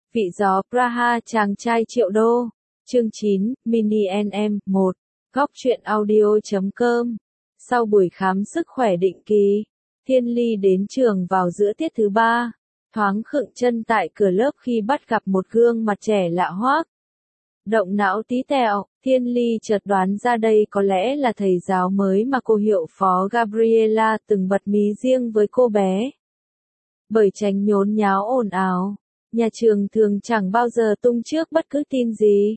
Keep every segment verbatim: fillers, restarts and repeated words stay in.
Vị gió Praha chàng trai triệu đô. Chương chín, Mini en em, một. Góc truyện audio chấm com. Sau buổi khám sức khỏe định kỳ, Thiên Ly đến trường vào giữa tiết thứ ba. Thoáng khựng chân tại cửa lớp khi bắt gặp một gương mặt trẻ lạ hoắc. Động não tí tẹo, Thiên Ly chợt đoán ra đây có lẽ là thầy giáo mới mà cô hiệu phó Gabriela từng bật mí riêng với cô bé. Bởi tránh nhốn nháo ồn ào, nhà trường thường chẳng bao giờ tung trước bất cứ tin gì.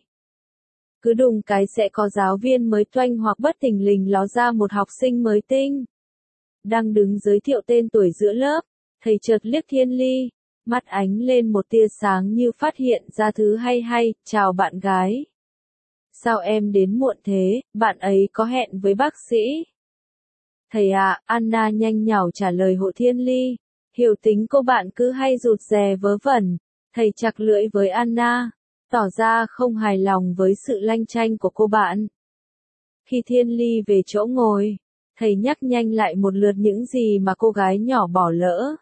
Cứ đùng cái sẽ có giáo viên mới toanh hoặc bất thình lình ló ra một học sinh mới tinh. Đang đứng giới thiệu tên tuổi giữa lớp, thầy chợt liếc Thiên Ly, mắt ánh lên một tia sáng như phát hiện ra thứ hay hay. Chào bạn gái. Sao em đến muộn thế, bạn ấy có hẹn với bác sĩ? Thầy ạ, à, Anna nhanh nhảu trả lời hộ Thiên Ly. Hiểu tính cô bạn cứ hay rụt rè vớ vẩn. Thầy chặt lưỡi với Anna, tỏ ra không hài lòng với sự lanh chanh của cô bạn. Khi Thiên Ly về chỗ ngồi, thầy nhắc nhanh lại một lượt những gì mà cô gái nhỏ bỏ lỡ.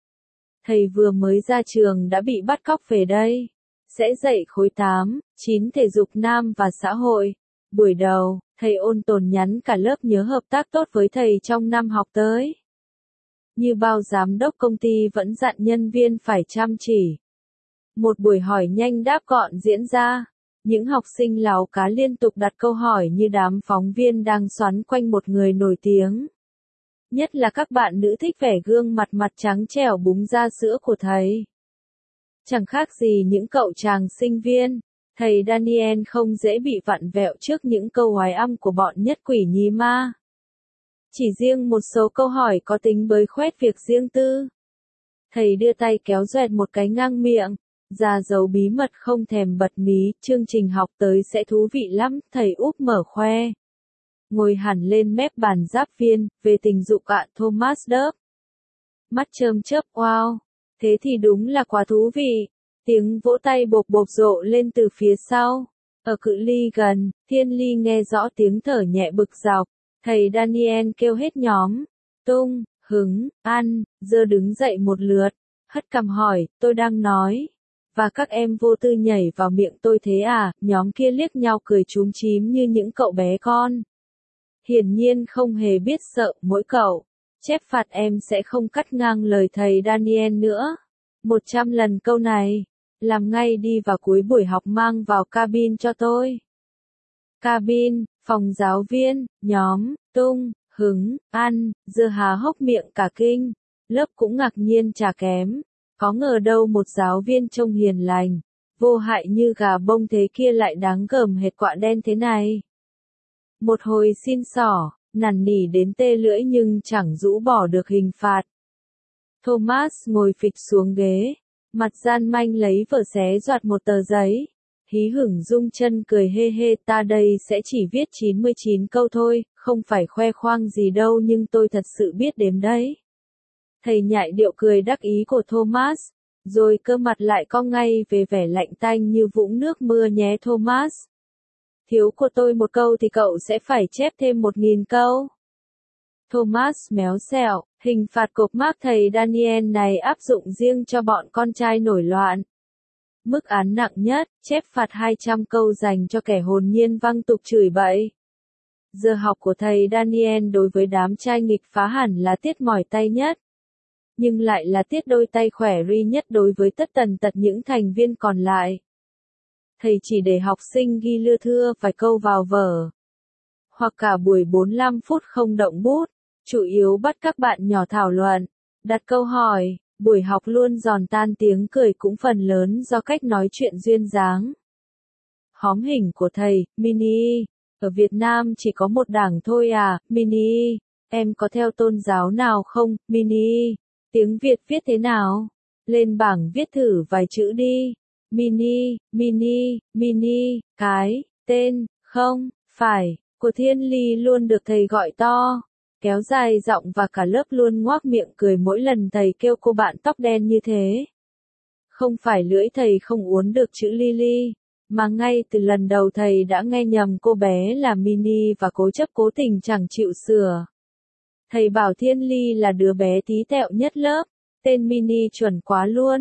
Thầy vừa mới ra trường đã bị bắt cóc về đây. Sẽ dạy khối tám, chín thể dục nam và xã hội. Buổi đầu, thầy ôn tồn nhắn cả lớp nhớ hợp tác tốt với thầy trong năm học tới. Như bao giám đốc công ty vẫn dặn nhân viên phải chăm chỉ. Một buổi hỏi nhanh đáp gọn diễn ra. Những học sinh láo cá liên tục đặt câu hỏi như đám phóng viên đang xoắn quanh một người nổi tiếng. Nhất là các bạn nữ thích vẻ gương mặt mặt trắng trẻo búng ra sữa của thầy. Chẳng khác gì những cậu chàng sinh viên, thầy Daniel không dễ bị vặn vẹo trước những câu oái âm của bọn nhất quỷ nhí ma. Chỉ riêng một số câu hỏi có tính bới khoét việc riêng tư. Thầy đưa tay kéo doẹt một cái ngang miệng, ra dấu bí mật không thèm bật mí, chương trình học tới sẽ thú vị lắm, thầy úp mở khoe. Ngồi hẳn lên mép bàn giáp viên, về tình dục ạ Thomas Đớp. Mắt chớm chớp, wow, thế thì đúng là quá thú vị. Tiếng vỗ tay bộp bộp rộ lên từ phía sau. Ở cự ly gần, Thiên Ly nghe rõ tiếng thở nhẹ bực dọc. Thầy Daniel kêu hết nhóm. Tung, hứng, ăn, giờ đứng dậy một lượt. Hất cằm hỏi, tôi đang nói. Và các em vô tư nhảy vào miệng tôi thế à? Nhóm kia liếc nhau cười chúm chím như những cậu bé con. Hiển nhiên không hề biết sợ, mỗi cậu. Chép phạt em sẽ không cắt ngang lời thầy Daniel nữa. Một trăm lần câu này. Làm ngay đi vào cuối buổi học mang vào cabin cho tôi. Cabin, phòng giáo viên, nhóm, tung, hứng, ăn, giờ há hốc miệng cả kinh. Lớp cũng ngạc nhiên chả kém. Có ngờ đâu một giáo viên trông hiền lành, vô hại như gà bông thế kia lại đáng gờm hệt quạ đen thế này. Một hồi xin xỏ, nằn nỉ đến tê lưỡi nhưng chẳng rũ bỏ được hình phạt. Thomas ngồi phịch xuống ghế, mặt gian manh lấy vở xé doạt một tờ giấy. Hí hửng rung chân cười hê hê, ta đây sẽ chỉ viết chín mươi chín câu thôi, không phải khoe khoang gì đâu nhưng tôi thật sự biết đếm đấy. Thầy nhại điệu cười đắc ý của Thomas, rồi cơ mặt lại cong ngay về vẻ lạnh tanh như vũng nước mưa nhé Thomas. Thiếu của tôi một câu thì cậu sẽ phải chép thêm một nghìn câu. Thomas méo xẹo, hình phạt cộp mác thầy Daniel này áp dụng riêng cho bọn con trai nổi loạn. Mức án nặng nhất, chép phạt hai trăm câu dành cho kẻ hồn nhiên văng tục chửi bậy. Giờ học của thầy Daniel đối với đám trai nghịch phá hẳn là tiết mỏi tay nhất. Nhưng lại là tiết đôi tay khỏe ri nhất đối với tất tần tật những thành viên còn lại. Thầy chỉ để học sinh ghi lưa thưa vài câu vào vở. Hoặc cả buổi bốn mươi lăm phút không động bút, chủ yếu bắt các bạn nhỏ thảo luận, đặt câu hỏi, buổi học luôn giòn tan tiếng cười cũng phần lớn do cách nói chuyện duyên dáng. Hóm hình của thầy, Mini, ở Việt Nam chỉ có một đảng thôi à, Mini, em có theo tôn giáo nào không, Mini? Tiếng Việt viết thế nào? Lên bảng viết thử vài chữ đi. Mini, Mini, Mini, cái, tên, không, phải, của Thiên Ly luôn được thầy gọi to, kéo dài giọng và cả lớp luôn ngoác miệng cười mỗi lần thầy kêu cô bạn tóc đen như thế. Không phải lưỡi thầy không uốn được chữ Lily, mà ngay từ lần đầu thầy đã nghe nhầm cô bé là Mini và cố chấp cố tình chẳng chịu sửa. Thầy bảo Thiên Ly là đứa bé tí tẹo nhất lớp, tên Mini chuẩn quá luôn.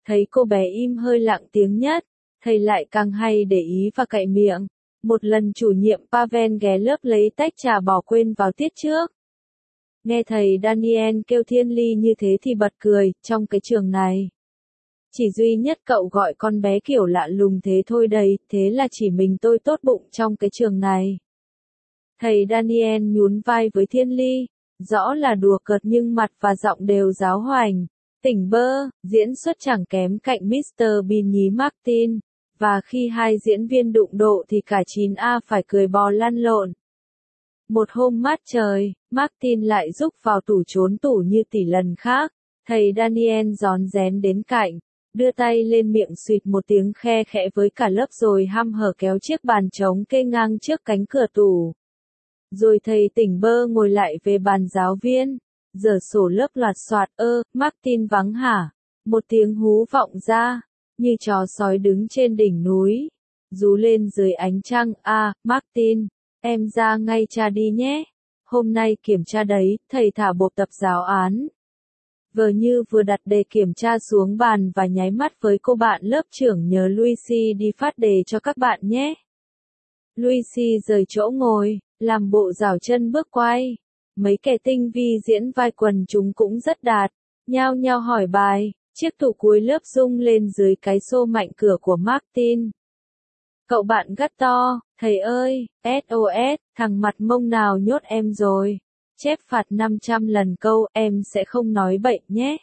Thấy cô bé im hơi lặng tiếng nhất, thầy lại càng hay để ý và cậy miệng. Một lần chủ nhiệm Pavel ghé lớp lấy tách trà bỏ quên vào tiết trước. Nghe thầy Daniel kêu Thiên Ly như thế thì bật cười, trong cái trường này. Chỉ duy nhất cậu gọi con bé kiểu lạ lùng thế thôi đấy, thế là chỉ mình tôi tốt bụng trong cái trường này. Thầy Daniel nhún vai với Thiên Ly, rõ là đùa cợt nhưng mặt và giọng đều giáo hoành. Tỉnh bơ, diễn xuất chẳng kém cạnh mít tơ Bean nhí Martin, và khi hai diễn viên đụng độ thì cả chín A phải cười bò lăn lộn. Một hôm mát trời, Martin lại rúc vào tủ trốn tủ như tỷ lần khác, thầy Daniel rón rén đến cạnh, đưa tay lên miệng suýt một tiếng khe khẽ với cả lớp rồi hăm hở kéo chiếc bàn trống kê ngang trước cánh cửa tủ. Rồi thầy tỉnh bơ ngồi lại về bàn giáo viên, dở sổ lớp loạt soạt ơ, Martin vắng hả, một tiếng hú vọng ra, như chó sói đứng trên đỉnh núi, rú lên dưới ánh trăng, a, à, Martin, em ra ngay tra đi nhé, hôm nay kiểm tra đấy, thầy thả bộ tập giáo án. Vờ như vừa đặt đề kiểm tra xuống bàn và nháy mắt với cô bạn lớp trưởng nhờ Lucy đi phát đề cho các bạn nhé. Lucy rời chỗ ngồi, làm bộ rảo chân bước quay. Mấy kẻ tinh vi diễn vai quần chúng cũng rất đạt, nhao nhao hỏi bài, chiếc tủ cuối lớp rung lên dưới cái xô mạnh cửa của Martin. Cậu bạn gắt to, thầy ơi, ét ô ét, thằng mặt mông nào nhốt em rồi. Chép phạt năm trăm lần câu, em sẽ không nói bậy nhé.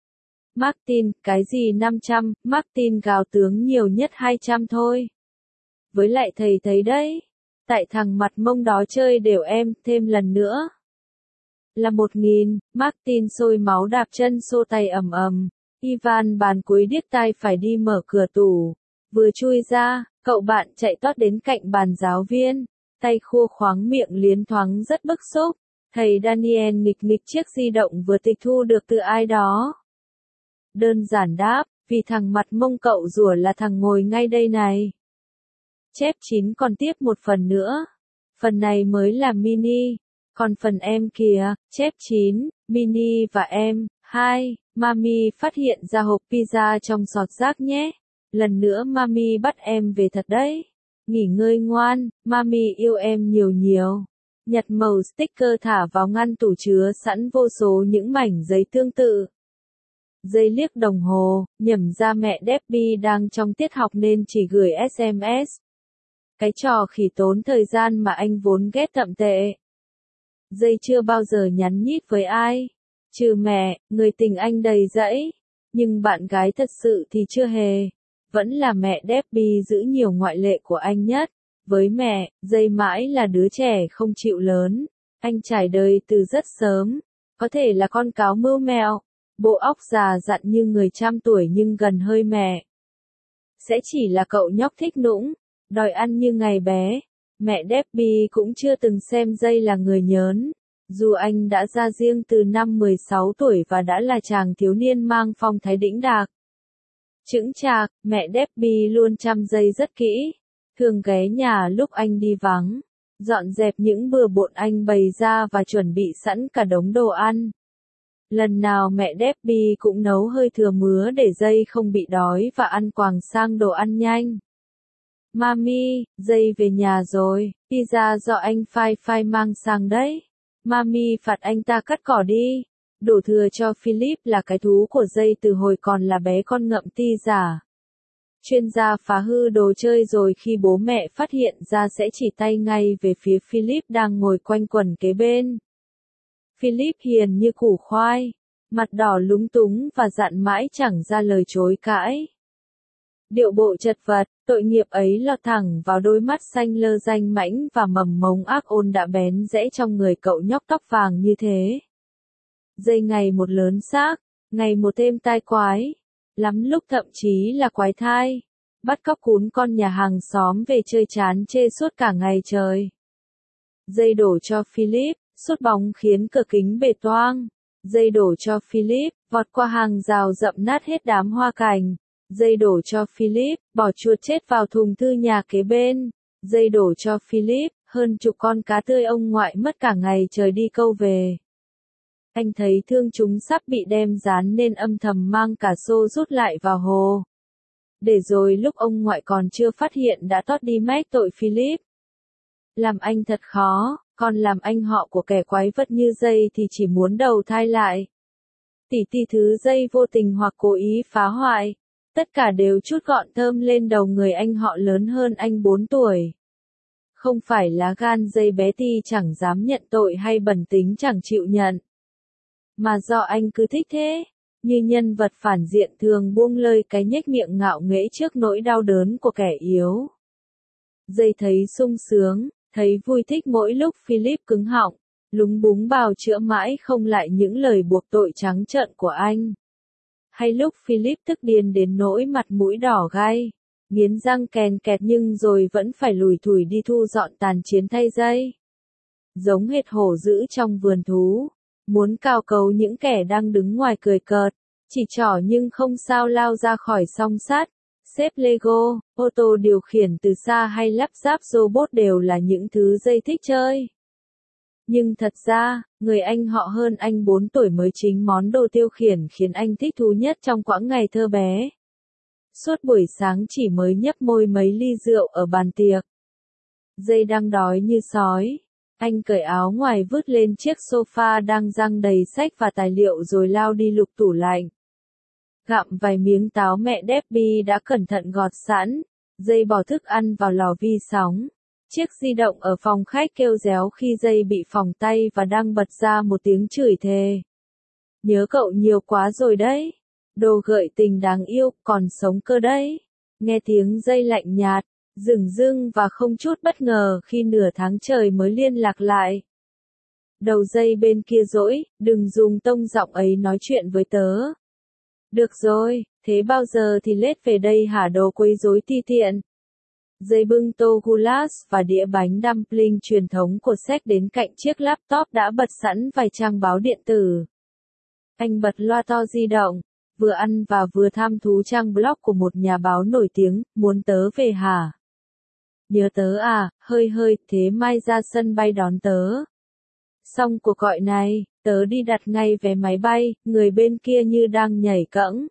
Martin, cái gì năm trăm, Martin gào tướng nhiều nhất hai trăm thôi. Với lại thầy thấy đấy, tại thằng mặt mông đó chơi đều em, thêm lần nữa. Là một nghìn, Martin sôi máu đạp chân xô tay ầm ầm. Ivan bàn cuối điếc tai phải đi mở cửa tủ. Vừa chui ra, cậu bạn chạy tót đến cạnh bàn giáo viên, tay khua khoáng miệng liến thoáng rất bức xúc. Thầy Daniel nghịch nghịch chiếc di động vừa tịch thu được từ ai đó. Đơn giản đáp, vì thằng mặt mông cậu rủa là thằng ngồi ngay đây này. Chép chín còn tiếp một phần nữa. Phần này mới là mini. Còn phần em kìa, chép chín, mini và em, hai, Mami phát hiện ra hộp pizza trong sọt rác nhé. Lần nữa Mami bắt em về thật đấy. Nghỉ ngơi ngoan, Mami yêu em nhiều nhiều. Nhặt màu sticker thả vào ngăn tủ chứa sẵn vô số những mảnh giấy tương tự. Giây liếc đồng hồ, nhẩm ra mẹ Debbie đang trong tiết học nên chỉ gửi ét em ét. Cái trò khỉ tốn thời gian mà anh vốn ghét tậm tệ. Dây chưa bao giờ nhắn nhít với ai. Trừ mẹ, người tình anh đầy dẫy. Nhưng bạn gái thật sự thì chưa hề. Vẫn là mẹ Debbie giữ nhiều ngoại lệ của anh nhất. Với mẹ, dây mãi là đứa trẻ không chịu lớn. Anh trải đời từ rất sớm. Có thể là con cáo mưu mẹo. Bộ óc già dặn như người trăm tuổi nhưng gần hơi mẹ. Sẽ chỉ là cậu nhóc thích nũng. Đòi ăn như ngày bé. Mẹ Debbie cũng chưa từng xem dây là người nhớn. Dù anh đã ra riêng từ năm mười sáu tuổi và đã là chàng thiếu niên mang phong thái đĩnh đạc. Chững chạc, mẹ Debbie luôn chăm dây rất kỹ. Thường ghé nhà lúc anh đi vắng. Dọn dẹp những bừa bộn anh bày ra và chuẩn bị sẵn cả đống đồ ăn. Lần nào mẹ Debbie cũng nấu hơi thừa mứa để dây không bị đói và ăn quàng sang đồ ăn nhanh. Mami, dây về nhà rồi, pizza do anh Phai Phai mang sang đấy. Mami phạt anh ta cắt cỏ đi. Đổ thừa cho Philip là cái thú của dây từ hồi còn là bé con ngậm ti giả. Chuyên gia phá hư đồ chơi rồi khi bố mẹ phát hiện ra sẽ chỉ tay ngay về phía Philip đang ngồi quanh quẩn kế bên. Philip hiền như củ khoai, mặt đỏ lúng túng và dặn mãi chẳng ra lời chối cãi. Điệu bộ chật vật, tội nghiệp ấy lọt thẳng vào đôi mắt xanh lơ danh mãnh và mầm mống ác ôn đã bén rễ trong người cậu nhóc tóc vàng như thế. Dây ngày một lớn xác, ngày một thêm tai quái, lắm lúc thậm chí là quái thai. Bắt cóc cún con nhà hàng xóm về chơi chán chê suốt cả ngày trời. Dây đổ cho Philip, sút bóng khiến cửa kính bể toang. Dây đổ cho Philip, vọt qua hàng rào dậm nát hết đám hoa cành. Dây đổ cho Philip, bỏ chuột chết vào thùng thư nhà kế bên. Dây đổ cho Philip, hơn chục con cá tươi ông ngoại mất cả ngày trời đi câu về. Anh thấy thương chúng sắp bị đem dán nên âm thầm mang cả xô rút lại vào hồ. Để rồi lúc ông ngoại còn chưa phát hiện đã tót đi mách tội Philip. Làm anh thật khó, còn làm anh họ của kẻ quái vật như dây thì chỉ muốn đầu thai lại. Tỷ tỷ thứ dây vô tình hoặc cố ý phá hoại, tất cả đều trút gọn thơm lên đầu người anh họ lớn hơn anh bốn tuổi. Không phải lá gan dây bé tí chẳng dám nhận tội hay bẩn tính chẳng chịu nhận. Mà do anh cứ thích thế, như nhân vật phản diện thường buông lơi cái nhếch miệng ngạo nghễ trước nỗi đau đớn của kẻ yếu. Dây thấy sung sướng, thấy vui thích mỗi lúc Philip cứng họng, lúng búng bào chữa mãi không lại những lời buộc tội trắng trợn của anh. Hay lúc Philip tức điên đến nỗi mặt mũi đỏ gai, nghiến răng kèn kẹt nhưng rồi vẫn phải lủi thủi đi thu dọn tàn chiến thay dây. Giống hệt hổ dữ trong vườn thú, muốn cào cấu những kẻ đang đứng ngoài cười cợt, chỉ trỏ nhưng không sao lao ra khỏi song sắt. Xếp Lego, ô tô điều khiển từ xa hay lắp ráp robot đều là những thứ dây thích chơi. Nhưng thật ra, người anh họ hơn anh bốn tuổi mới chính món đồ tiêu khiển khiến anh thích thú nhất trong quãng ngày thơ bé. Suốt buổi sáng chỉ mới nhấp môi mấy ly rượu ở bàn tiệc. Dây đang đói như sói. Anh cởi áo ngoài vứt lên chiếc sofa đang răng đầy sách và tài liệu rồi lao đi lục tủ lạnh. Gặm vài miếng táo mẹ Debbie đã cẩn thận gọt sẵn, dây bỏ thức ăn vào lò vi sóng. Chiếc di động ở phòng khách kêu réo khi dây bị phỏng tay và đang bật ra một tiếng chửi thề. Nhớ cậu nhiều quá rồi đấy. Đồ gợi tình đáng yêu, còn sống cơ đấy. Nghe tiếng dây lạnh nhạt, dửng dưng và không chút bất ngờ khi nửa tháng trời mới liên lạc lại. Đầu dây bên kia dỗi, đừng dùng tông giọng ấy nói chuyện với tớ. Được rồi, thế bao giờ thì lết về đây hả đồ quấy rối ti tiện. Dây bưng tô goulash và đĩa bánh dumpling truyền thống của Séc đến cạnh chiếc laptop đã bật sẵn vài trang báo điện tử. Anh bật loa to di động, vừa ăn và vừa tham thú trang blog của một nhà báo nổi tiếng, muốn tớ về hả? Nhớ tớ à, hơi hơi, thế mai ra sân bay đón tớ. Xong cuộc gọi này, tớ đi đặt ngay vé máy bay, người bên kia như đang nhảy cẫng.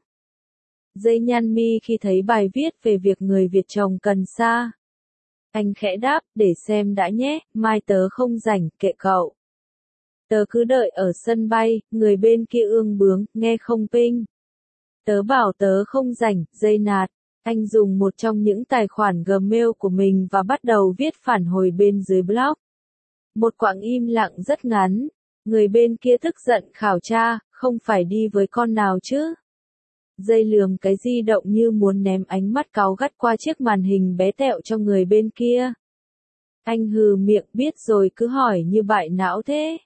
Dây nhăn mi khi thấy bài viết về việc người Việt trồng cần sa. Anh khẽ đáp, để xem đã nhé, mai tớ không rảnh, kệ cậu. Tớ cứ đợi ở sân bay, người bên kia ương bướng, nghe không ping. Tớ bảo tớ không rảnh, dây nạt. Anh dùng một trong những tài khoản Gmail của mình và bắt đầu viết phản hồi bên dưới blog. Một quãng im lặng rất ngắn. Người bên kia tức giận khảo tra, không phải đi với con nào chứ. Dây lườm cái di động như muốn ném ánh mắt cáu gắt qua chiếc màn hình bé tẹo cho người bên kia. Anh hừ miệng biết rồi cứ hỏi như bại não thế.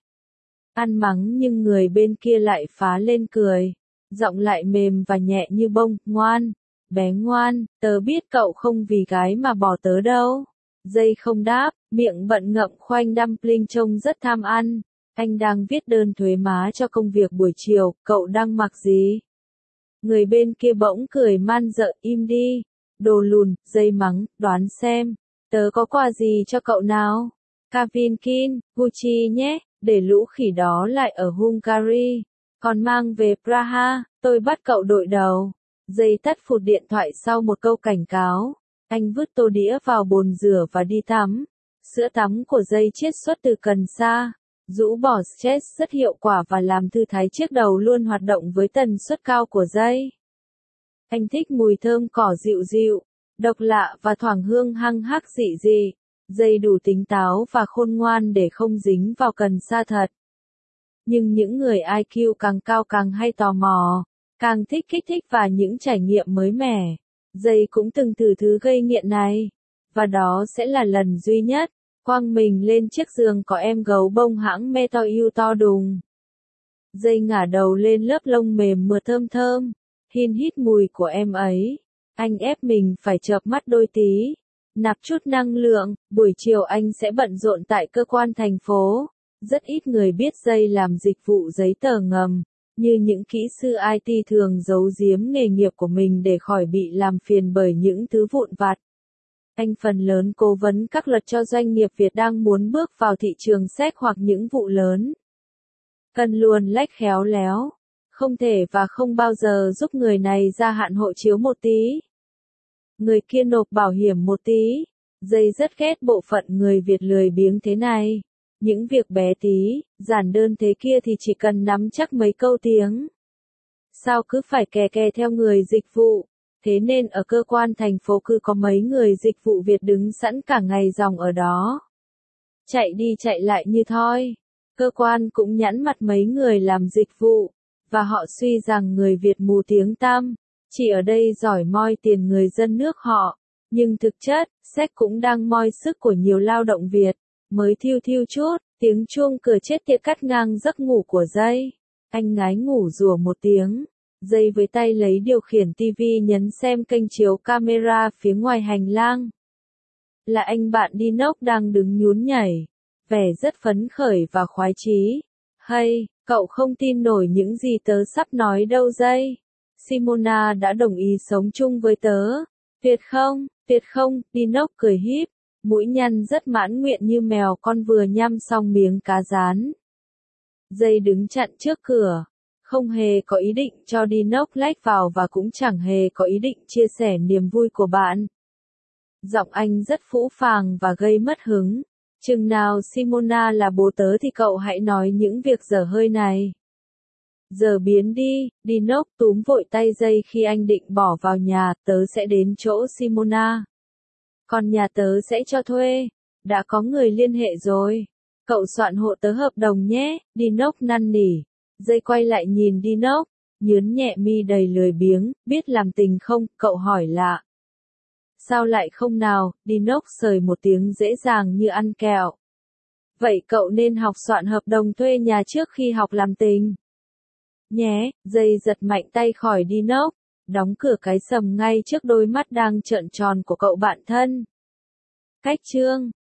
Ăn mắng nhưng người bên kia lại phá lên cười. Giọng lại mềm và nhẹ như bông, ngoan. Bé ngoan, tớ biết cậu không vì gái mà bỏ tớ đâu. Dây không đáp, miệng bận ngậm khoanh dumpling trông rất tham ăn. Anh đang viết đơn thuế má cho công việc buổi chiều, cậu đang mặc gì? Người bên kia bỗng cười man dợ, im đi. Đồ lùn, dây mắng, đoán xem. Tớ có quà gì cho cậu nào? Calvin Klein, Gucci nhé, để lũ khỉ đó lại ở Hungary. Còn mang về Praha, tôi bắt cậu đội đầu. Dây tắt phụt điện thoại sau một câu cảnh cáo. Anh vứt tô đĩa vào bồn rửa và đi tắm. Sữa tắm của dây chiết xuất từ cần sa. Rũ bỏ stress rất hiệu quả và làm thư thái chiếc đầu luôn hoạt động với tần suất cao của dây. Anh thích mùi thơm cỏ dịu dịu, độc lạ và thoảng hương hăng hắc dị dị. Dây đủ tính táo và khôn ngoan để không dính vào cần sa thật. Nhưng những người i kiu càng cao càng hay tò mò, càng thích kích thích và những trải nghiệm mới mẻ. Dây cũng từng thử thứ gây nghiện này. Và đó sẽ là lần duy nhất. Quăng mình lên chiếc giường có em gấu bông hãng Metoyu to đùng. Dây ngả đầu lên lớp lông mềm mượt thơm thơm. Hin hít mùi của em ấy. Anh ép mình phải chợp mắt đôi tí. Nạp chút năng lượng, buổi chiều anh sẽ bận rộn tại cơ quan thành phố. Rất ít người biết dây làm dịch vụ giấy tờ ngầm. Như những kỹ sư i tê thường giấu giếm nghề nghiệp của mình để khỏi bị làm phiền bởi những thứ vụn vặt. Anh phần lớn cố vấn các luật cho doanh nghiệp Việt đang muốn bước vào thị trường séc hoặc những vụ lớn. Cần luồn lách khéo léo. Không thể và không bao giờ giúp người này gia hạn hộ chiếu một tí. Người kia nộp bảo hiểm một tí. Dây rất ghét bộ phận người Việt lười biếng thế này. Những việc bé tí, giản đơn thế kia thì chỉ cần nắm chắc mấy câu tiếng. Sao cứ phải kè kè theo người dịch vụ. Thế nên ở cơ quan thành phố cứ có mấy người dịch vụ Việt đứng sẵn cả ngày ròng ở đó. Chạy đi chạy lại như thoi. Cơ quan cũng nhẵn mặt mấy người làm dịch vụ. Và họ suy rằng người Việt mù tiếng tăm. Chỉ ở đây giỏi moi tiền người dân nước họ. Nhưng thực chất, séc cũng đang moi sức của nhiều lao động Việt. Mới thiêu thiêu chút, tiếng chuông cửa chết tiệt cắt ngang giấc ngủ của Dây. Anh ngái ngủ rủa một tiếng. Dây với tay lấy điều khiển tivi nhấn xem kênh chiếu camera phía ngoài hành lang. Là anh bạn Dinoc đang đứng nhún nhảy. Vẻ rất phấn khởi và khoái chí. Hay, cậu không tin nổi những gì tớ sắp nói đâu Dây. Simona đã đồng ý sống chung với tớ. Tuyệt không, tuyệt không, Dinoc cười híp. Mũi nhăn rất mãn nguyện như mèo con vừa nhăm xong miếng cá rán. Dây đứng chặn trước cửa. Không hề có ý định cho Dinoc lách vào và cũng chẳng hề có ý định chia sẻ niềm vui của bạn. Giọng anh rất phũ phàng và gây mất hứng. Chừng nào Simona là bố tớ thì cậu hãy nói những việc dở hơi này. Giờ biến đi, Dinoc túm vội tay Dây khi anh định bỏ vào nhà, tớ sẽ đến chỗ Simona. Còn nhà tớ sẽ cho thuê. Đã có người liên hệ rồi. Cậu soạn hộ tớ hợp đồng nhé, Dinoc năn nỉ. Dây quay lại nhìn Dinoc, nhướn nhẹ mi đầy lười biếng, biết làm tình không, cậu hỏi lạ. Sao lại không nào, Dinoc sời một tiếng dễ dàng như ăn kẹo. Vậy cậu nên học soạn hợp đồng thuê nhà trước khi học làm tình. Nhé, Dây giật mạnh tay khỏi Dinoc, đóng cửa cái sầm ngay trước đôi mắt đang trợn tròn của cậu bạn thân. Cách chương